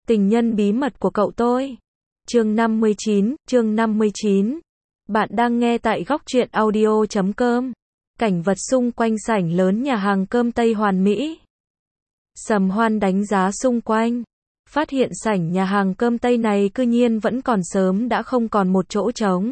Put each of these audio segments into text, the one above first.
Tình nhân bí mật của cậu tôi. Chương 59. Bạn đang nghe tại góc truyện audio.com. Cảnh vật xung quanh sảnh lớn nhà hàng cơm Tây hoàn mỹ. Sầm Hoan đánh giá xung quanh, phát hiện sảnh nhà hàng cơm Tây này cư nhiên vẫn còn sớm đã không còn một chỗ trống.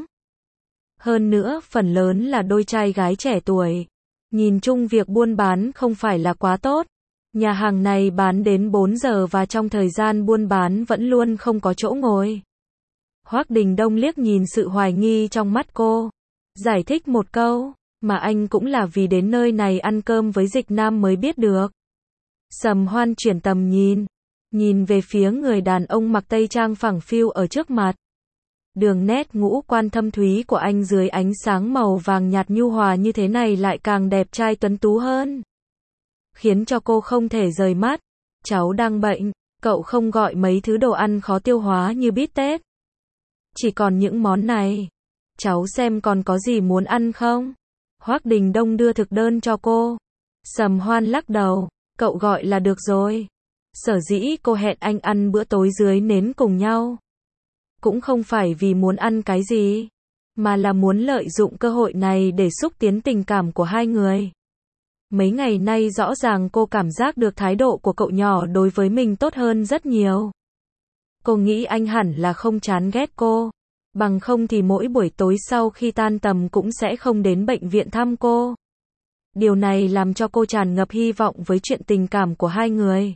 Hơn nữa, phần lớn là đôi trai gái trẻ tuổi. Nhìn chung việc buôn bán không phải là quá tốt. Nhà hàng này bán đến 4 giờ và trong thời gian buôn bán vẫn luôn không có chỗ ngồi. Hoắc Đình Đông liếc nhìn sự hoài nghi trong mắt cô, giải thích một câu, mà anh cũng là vì đến nơi này ăn cơm với Dịch Nam mới biết được. Sầm Hoan chuyển tầm nhìn về phía người đàn ông mặc tây trang phẳng phiu ở trước mặt. Đường nét ngũ quan thâm thúy của anh dưới ánh sáng màu vàng nhạt nhu hòa như thế này lại càng đẹp trai tuấn tú hơn, khiến cho cô không thể rời mắt. Cháu đang bệnh, cậu không gọi mấy thứ đồ ăn khó tiêu hóa như bít tết. Chỉ còn những món này. Cháu xem còn có gì muốn ăn không? Hoắc Đình Đông đưa thực đơn cho cô. Sầm Hoan lắc đầu, cậu gọi là được rồi. Sở dĩ cô hẹn anh ăn bữa tối dưới nến cùng nhau, cũng không phải vì muốn ăn cái gì, mà là muốn lợi dụng cơ hội này để xúc tiến tình cảm của hai người. Mấy ngày nay rõ ràng cô cảm giác được thái độ của cậu nhỏ đối với mình tốt hơn rất nhiều. Cô nghĩ anh hẳn là không chán ghét cô, bằng không thì mỗi buổi tối sau khi tan tầm cũng sẽ không đến bệnh viện thăm cô. Điều này làm cho cô tràn ngập hy vọng với chuyện tình cảm của hai người.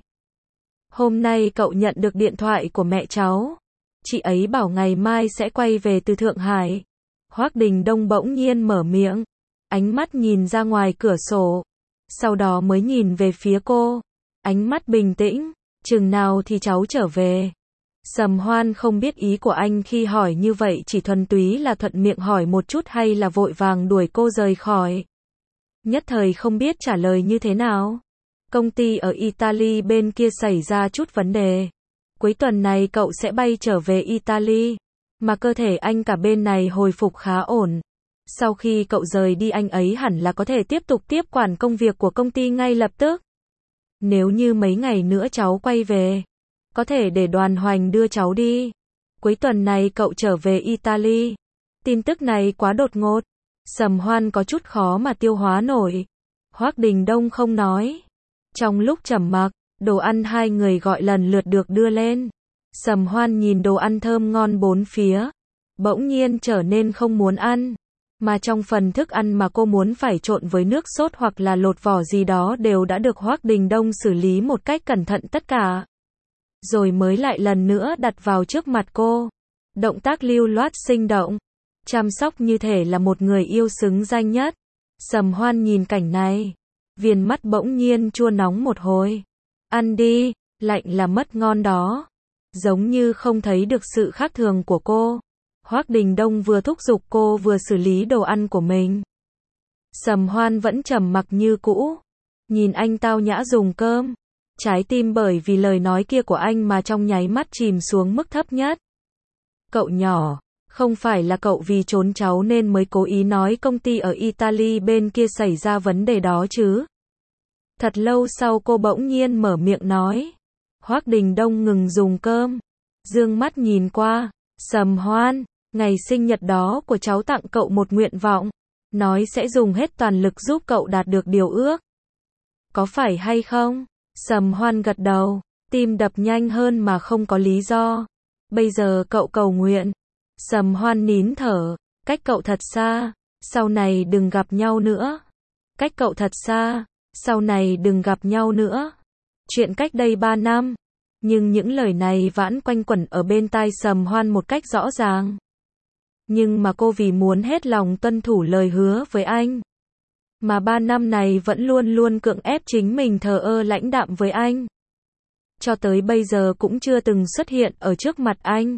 Hôm nay cậu nhận được điện thoại của mẹ cháu. Chị ấy bảo ngày mai sẽ quay về từ Thượng Hải. Hoắc Đình Đông bỗng nhiên mở miệng, ánh mắt nhìn ra ngoài cửa sổ, sau đó mới nhìn về phía cô, ánh mắt bình tĩnh, chừng nào thì cháu trở về. Sầm Hoan không biết ý của anh khi hỏi như vậy chỉ thuần túy là thuận miệng hỏi một chút hay là vội vàng đuổi cô rời khỏi. Nhất thời không biết trả lời như thế nào. Công ty ở Italy bên kia xảy ra chút vấn đề. Cuối tuần này cậu sẽ bay trở về Italy, mà cơ thể anh cả bên này hồi phục khá ổn. Sau khi cậu rời đi anh ấy hẳn là có thể tiếp tục tiếp quản công việc của công ty ngay lập tức. Nếu như mấy ngày nữa cháu quay về, có thể để Đoàn Hoành đưa cháu đi. Cuối tuần này cậu trở về Italy. Tin tức này quá đột ngột. Sầm Hoan có chút khó mà tiêu hóa nổi. Hoắc Đình Đông không nói. Trong lúc trầm mặc, đồ ăn hai người gọi lần lượt được đưa lên. Sầm Hoan nhìn đồ ăn thơm ngon bốn phía, bỗng nhiên trở nên không muốn ăn. Mà trong phần thức ăn mà cô muốn phải trộn với nước sốt hoặc là lột vỏ gì đó đều đã được Hoắc Đình Đông xử lý một cách cẩn thận tất cả. Rồi mới lại lần nữa đặt vào trước mặt cô. Động tác lưu loát sinh động, chăm sóc như thể là một người yêu xứng danh nhất. Sầm Hoan nhìn cảnh này, viền mắt bỗng nhiên chua nóng một hồi. Ăn đi, lạnh là mất ngon đó. Giống như không thấy được sự khác thường của cô. Hoắc Đình Đông vừa thúc giục cô vừa xử lý đồ ăn của mình. Sầm Hoan vẫn trầm mặc như cũ, nhìn anh tao nhã dùng cơm. Trái tim bởi vì lời nói kia của anh mà trong nháy mắt chìm xuống mức thấp nhất. Cậu nhỏ, không phải là cậu vì trốn cháu nên mới cố ý nói công ty ở Italy bên kia xảy ra vấn đề đó chứ? Thật lâu sau cô bỗng nhiên mở miệng nói. Hoắc Đình Đông ngừng dùng cơm, dương mắt nhìn qua. Sầm Hoan, ngày sinh nhật đó của cháu tặng cậu một nguyện vọng, nói sẽ dùng hết toàn lực giúp cậu đạt được điều ước. Có phải hay không? Sầm Hoan gật đầu, tim đập nhanh hơn mà không có lý do. Bây giờ cậu cầu nguyện. Sầm Hoan nín thở, cách cậu thật xa, sau này đừng gặp nhau nữa. Cách cậu thật xa, sau này đừng gặp nhau nữa. Chuyện cách đây 3 năm. Nhưng những lời này vẫn quanh quẩn ở bên tai Sầm Hoan một cách rõ ràng. Nhưng mà cô vì muốn hết lòng tuân thủ lời hứa với anh, mà 3 năm này vẫn luôn luôn cưỡng ép chính mình thờ ơ lãnh đạm với anh. Cho tới bây giờ cũng chưa từng xuất hiện ở trước mặt anh.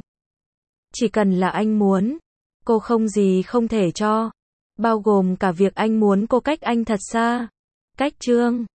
Chỉ cần là anh muốn, cô không gì không thể cho. Bao gồm cả việc anh muốn cô cách anh thật xa. Cách Trương.